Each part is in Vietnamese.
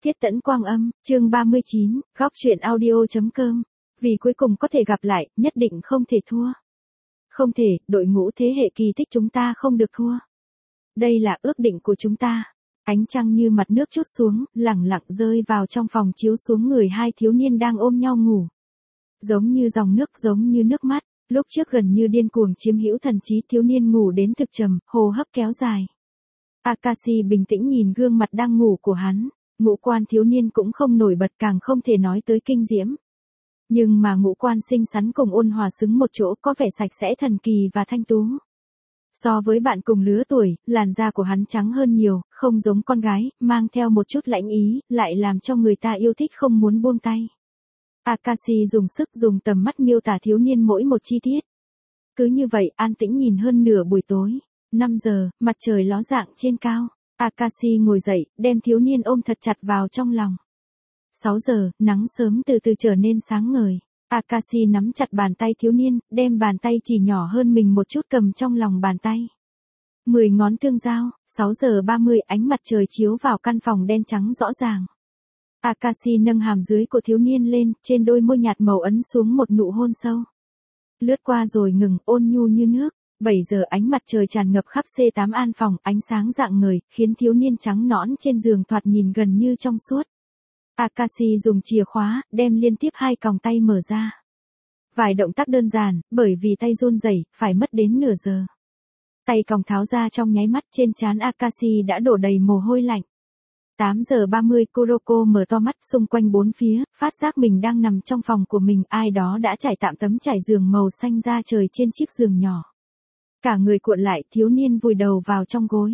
Tiết Tẫn Quang Âm, chương 39, góc truyện audio.com. Vì cuối cùng có thể gặp lại, nhất định không thể thua. Không thể, đội ngũ thế hệ kỳ tích chúng ta không được thua. Đây là ước định của chúng ta. Ánh trăng như mặt nước chút xuống, lẳng lặng rơi vào trong phòng chiếu xuống người hai thiếu niên đang ôm nhau ngủ. Giống như dòng nước, giống như nước mắt, lúc trước gần như điên cuồng chiếm hữu thần trí thiếu niên ngủ đến thực trầm, hô hấp kéo dài. Akashi bình tĩnh nhìn gương mặt đang ngủ của hắn, ngũ quan thiếu niên cũng không nổi bật, càng không thể nói tới kinh diễm. Nhưng mà ngũ quan xinh xắn cùng ôn hòa xứng một chỗ, có vẻ sạch sẽ thần kỳ và thanh tú. So với bạn cùng lứa tuổi, làn da của hắn trắng hơn nhiều, không giống con gái, mang theo một chút lãnh ý, lại làm cho người ta yêu thích không muốn buông tay. Akashi dùng sức dùng tầm mắt miêu tả thiếu niên mỗi một chi tiết. Cứ như vậy, an tĩnh nhìn hơn nửa buổi tối. 5 giờ, mặt trời ló dạng trên cao. Akashi ngồi dậy, đem thiếu niên ôm thật chặt vào trong lòng. 6 giờ, nắng sớm từ từ trở nên sáng ngời. Akashi nắm chặt bàn tay thiếu niên, đem bàn tay chỉ nhỏ hơn mình một chút cầm trong lòng bàn tay. 10 ngón tương giao, 6 giờ 30 ánh mặt trời chiếu vào căn phòng đen trắng rõ ràng. Akashi nâng hàm dưới của thiếu niên lên, trên đôi môi nhạt màu ấn xuống một nụ hôn sâu. Lướt qua rồi ngừng, ôn nhu như nước. 7 giờ ánh mặt trời tràn ngập khắp C8 an phòng, ánh sáng rạng ngời, khiến thiếu niên trắng nõn trên giường thoạt nhìn gần như trong suốt. Akashi dùng chìa khóa, đem liên tiếp 2 còng tay mở ra. Vài động tác đơn giản, bởi vì tay run rẩy, phải mất đến nửa giờ. Tay còng tháo ra trong nháy mắt, trên trán Akashi đã đổ đầy mồ hôi lạnh. 8 giờ 30 Kuroko mở to mắt xung quanh bốn phía, phát giác mình đang nằm trong phòng của mình, ai đó đã trải tạm tấm trải giường màu xanh da trời trên chiếc giường nhỏ. Cả người cuộn lại, thiếu niên vùi đầu vào trong gối.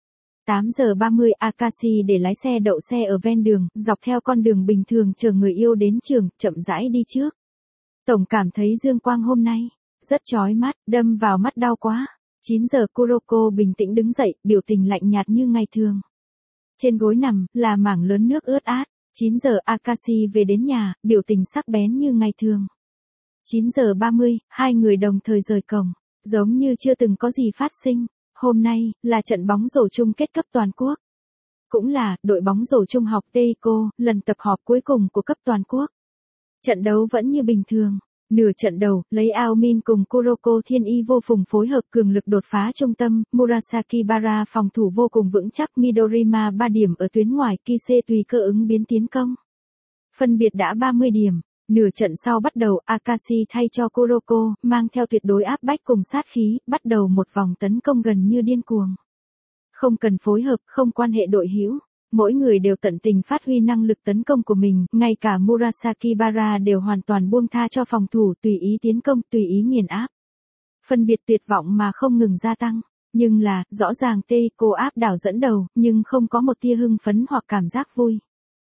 8 giờ 30 Akashi để lái xe đậu xe ở ven đường, dọc theo con đường bình thường chờ người yêu đến trường, chậm rãi đi trước. Tổng cảm thấy dương quang hôm nay rất chói mắt, đâm vào mắt đau quá. 9 giờ Kuroko bình tĩnh đứng dậy, biểu tình lạnh nhạt như ngày thường. Trên gối nằm là mảng lớn nước ướt át. 9 giờ Akashi về đến nhà, biểu tình sắc bén như ngày thường. 9 giờ 30, hai người đồng thời rời cổng. Giống như chưa từng có gì phát sinh, hôm nay là trận bóng rổ chung kết cấp toàn quốc. Cũng là đội bóng rổ trung học Teiko, lần tập họp cuối cùng của cấp toàn quốc. Trận đấu vẫn như bình thường. Nửa trận đầu, lấy Aomin cùng Kuroko Thiên Y vô phùng phối hợp cường lực đột phá trung tâm, Murasaki Bara phòng thủ vô cùng vững chắc, Midorima 3 điểm ở tuyến ngoài, Kise tùy cơ ứng biến tiến công. Phân biệt đã 30 điểm. Nửa trận sau bắt đầu, Akashi thay cho Kuroko, mang theo tuyệt đối áp bách cùng sát khí, bắt đầu một vòng tấn công gần như điên cuồng. Không cần phối hợp, không quan hệ đội hữu, mỗi người đều tận tình phát huy năng lực tấn công của mình, ngay cả Murasaki Bara đều hoàn toàn buông tha cho phòng thủ, tùy ý tiến công, tùy ý nghiền áp. Phân biệt tuyệt vọng mà không ngừng gia tăng, nhưng là, rõ ràng Teiko áp đảo dẫn đầu, nhưng không có một tia hưng phấn hoặc cảm giác vui.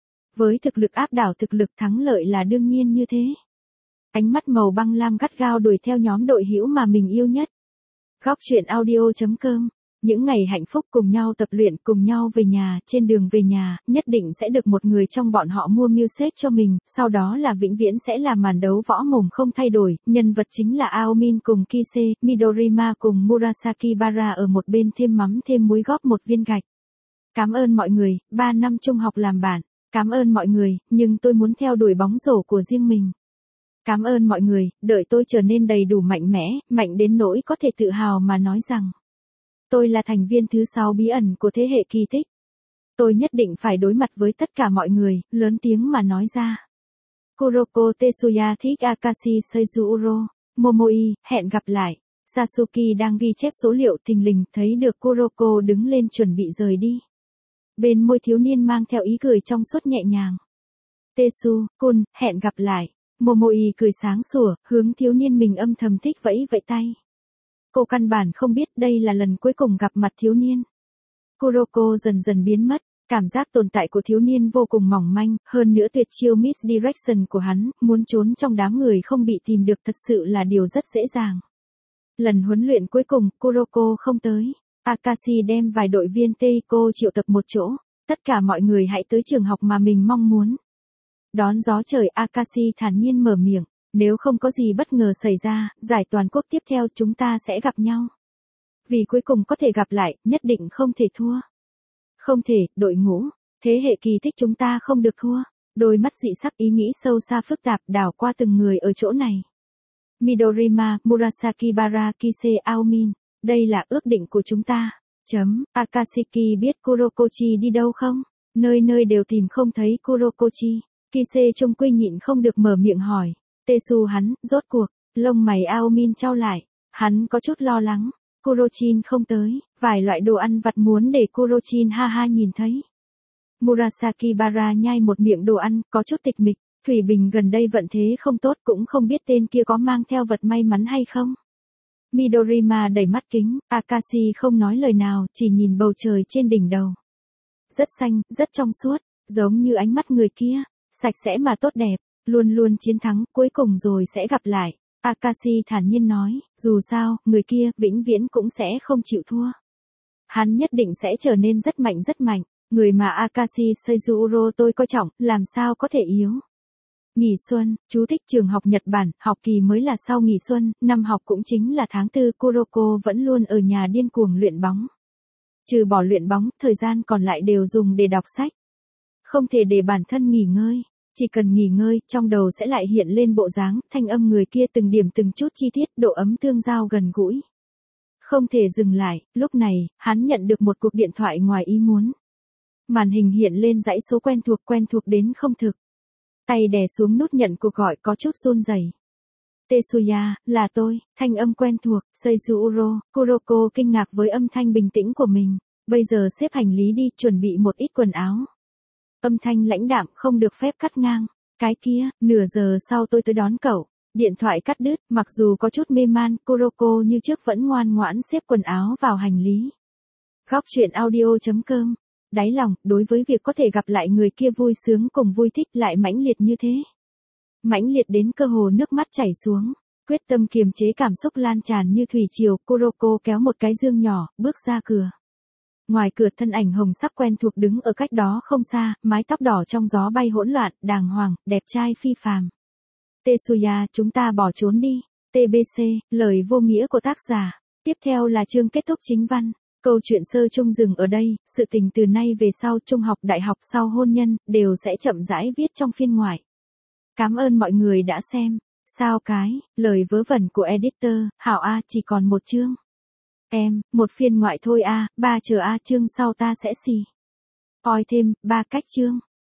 Với thực lực áp đảo, thực lực thắng lợi là đương nhiên như thế. Ánh mắt màu băng lam gắt gao đuổi theo nhóm đội hữu mà mình yêu nhất. Góc truyện audio.com. Những ngày hạnh phúc cùng nhau tập luyện, cùng nhau về nhà, trên đường về nhà, nhất định sẽ được một người trong bọn họ mua music cho mình, sau đó là vĩnh viễn sẽ là màn đấu võ mồm không thay đổi, nhân vật chính là Aomin cùng Kise, Midorima cùng Murasaki Bara ở một bên thêm mắm thêm muối góp một viên gạch. Cảm ơn mọi người, 3 năm trung học làm bạn. Cảm ơn mọi người, nhưng tôi muốn theo đuổi bóng rổ của riêng mình. Cảm ơn mọi người, đợi tôi trở nên đầy đủ mạnh mẽ, mạnh đến nỗi có thể tự hào mà nói rằng tôi là thành viên thứ 6 bí ẩn của thế hệ kỳ tích. Tôi nhất định phải đối mặt với tất cả mọi người, lớn tiếng mà nói ra. Kuroko Tetsuya thích Akashi Seizuro, Momoi, hẹn gặp lại. Sasuke đang ghi chép số liệu, thình lình thấy được Kuroko đứng lên chuẩn bị rời đi. Bên môi thiếu niên mang theo ý cười trong suốt nhẹ nhàng. Tetsu-kun, hẹn gặp lại. Momoi cười sáng sủa, hướng thiếu niên mình âm thầm thích vẫy vẫy tay. Cô căn bản không biết đây là lần cuối cùng gặp mặt thiếu niên. Kuroko dần dần biến mất, cảm giác tồn tại của thiếu niên vô cùng mỏng manh, hơn nữa tuyệt chiêu misdirection của hắn, muốn trốn trong đám người không bị tìm được thật sự là điều rất dễ dàng. Lần huấn luyện cuối cùng, Kuroko không tới. Akashi đem vài đội viên Teiko triệu tập một chỗ, tất cả mọi người hãy tới trường học mà mình mong muốn. Đón gió trời, Akashi thản nhiên mở miệng, nếu không có gì bất ngờ xảy ra, giải toàn quốc tiếp theo chúng ta sẽ gặp nhau. Vì cuối cùng có thể gặp lại, nhất định không thể thua. Không thể, đội ngũ. Thế hệ kỳ tích chúng ta không được thua. Đôi mắt dị sắc ý nghĩ sâu xa phức tạp đảo qua từng người ở chỗ này. Midorima, Murasaki Bara Kise Aomin. Đây là ước định của chúng ta. Akashiki biết Kurokochi đi đâu không? Nơi nơi đều tìm không thấy Kurokochi. Kise trông quy nhịn không được mở miệng hỏi. Tesu hắn, rốt cuộc, lông mày Aomin chau lại. Hắn có chút lo lắng. Kurochin không tới, vài loại đồ ăn vặt muốn để Kurochin ha ha nhìn thấy. Murasaki Bara nhai một miệng đồ ăn, có chút tịch mịch. Thủy Bình gần đây vận thế không tốt cũng không biết tên kia có mang theo vật may mắn hay không. Midorima đẩy mắt kính, Akashi không nói lời nào, chỉ nhìn bầu trời trên đỉnh đầu. Rất xanh, rất trong suốt, giống như ánh mắt người kia, sạch sẽ mà tốt đẹp, luôn luôn chiến thắng, cuối cùng rồi sẽ gặp lại. Akashi thản nhiên nói, dù sao, người kia, vĩnh viễn cũng sẽ không chịu thua. Hắn nhất định sẽ trở nên rất mạnh, người mà Akashi Seizuro tôi coi trọng, làm sao có thể yếu. Nghỉ xuân, chú thích trường học Nhật Bản, học kỳ mới là sau nghỉ xuân, năm học cũng chính là tháng 4, Kuroko vẫn luôn ở nhà điên cuồng luyện bóng. Trừ bỏ luyện bóng, thời gian còn lại đều dùng để đọc sách. Không thể để bản thân nghỉ ngơi, chỉ cần nghỉ ngơi, trong đầu sẽ lại hiện lên bộ dáng, thanh âm người kia từng điểm từng chút chi tiết, độ ấm tương giao gần gũi. Không thể dừng lại, lúc này, hắn nhận được một cuộc điện thoại ngoài ý muốn. Màn hình hiện lên dãy số quen thuộc đến không thực. Tay đè xuống nút nhận cuộc gọi có chút run rẩy. Tetsuya, là tôi, thanh âm quen thuộc, Seizuro. Kuroko kinh ngạc với âm thanh bình tĩnh của mình. Bây giờ xếp hành lý đi, chuẩn bị một ít quần áo. Âm thanh lãnh đạm, không được phép cắt ngang. Cái kia, nửa giờ sau tôi tới đón cậu. Điện thoại cắt đứt, mặc dù có chút mê man, Kuroko như trước vẫn ngoan ngoãn xếp quần áo vào hành lý. Góc truyện audio.com. Đáy lòng, đối với việc có thể gặp lại người kia vui sướng cùng vui thích lại mãnh liệt như thế. Mãnh liệt đến cơ hồ nước mắt chảy xuống, quyết tâm kiềm chế cảm xúc lan tràn như thủy triều, Kuroko kéo một cái dương nhỏ, bước ra cửa. Ngoài cửa thân ảnh hồng sắc quen thuộc đứng ở cách đó không xa, mái tóc đỏ trong gió bay hỗn loạn, đàng hoàng, đẹp trai phi phàm. Tetsuya, chúng ta bỏ trốn đi. TBC, lời vô nghĩa của tác giả. Tiếp theo là chương kết thúc chính văn. Câu chuyện sơ chung dừng ở đây, sự tình từ nay về sau trung học đại học sau hôn nhân, đều sẽ chậm rãi viết trong phiên ngoại. Cảm ơn mọi người đã xem. Sao cái, lời vớ vẩn của editor, Hảo A chỉ còn một chương. Em, một phiên ngoại thôi a, ba chờ a chương sau ta sẽ xì. Oi thêm, 3 cách chương.